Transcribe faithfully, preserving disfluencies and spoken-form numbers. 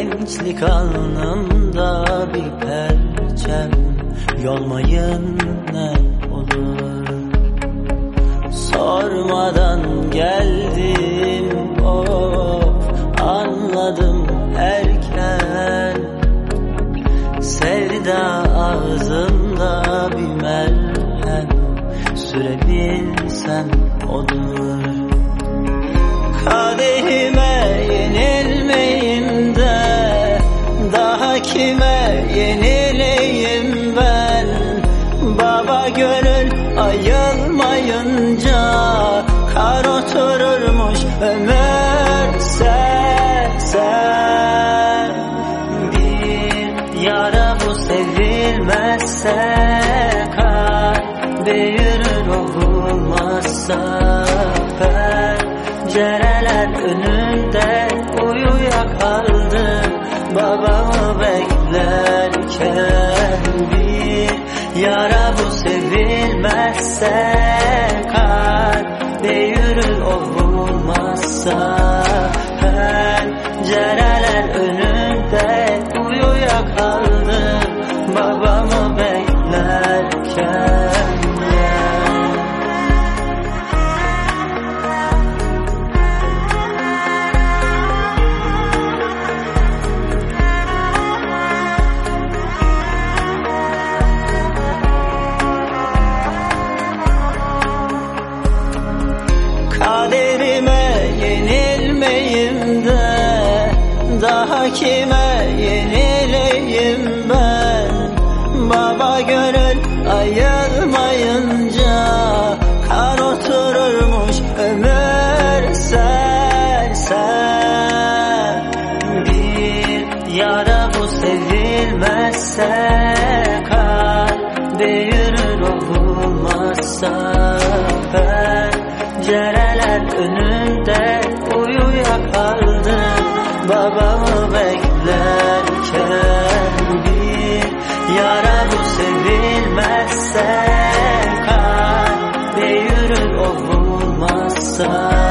gençlik alnımda bir perçem, yolmayın ne olur. Sormadan geldim, of anladım erken. Sevda ağzımda bir merhem, sürebilsem olur. Kadehime yenilmeyim de daha kime yenileyim ben. Baba gönül ayılmayınca kar otururmuş ömür sen, sen. Bir yara bu sevilmezse kalbe yürür, olmazsa pencereler önünde uyuyakaldım babamı beklerken. Bir yara bu sevilmezse kalbe yürür, olmazsa pencereler önünde uyuyakaldım babamı beklerken. Kaderime yenilmeyim de daha kime yenileyim ben. Baba gönül ayılmayınca kar otururmuş ömür sen, sen. Bir yara bu sevilmezse kalbe yürür, olmazsa pencereler önünde uyuyakaldım babamı beklerken. Bir yara bu sevilmezse kalbe yürür, olmazsa